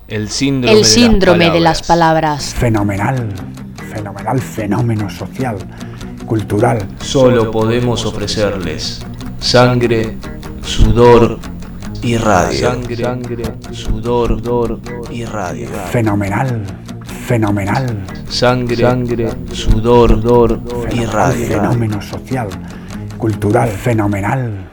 El síndrome de las palabras. Fenomenal fenómeno social, cultural. Solo podemos ofrecerles sangre, sudor y radio. Sangre, sudor y radio. Fenomenal. Sangre, sudor y radio. Fenómeno social, cultural, fenomenal.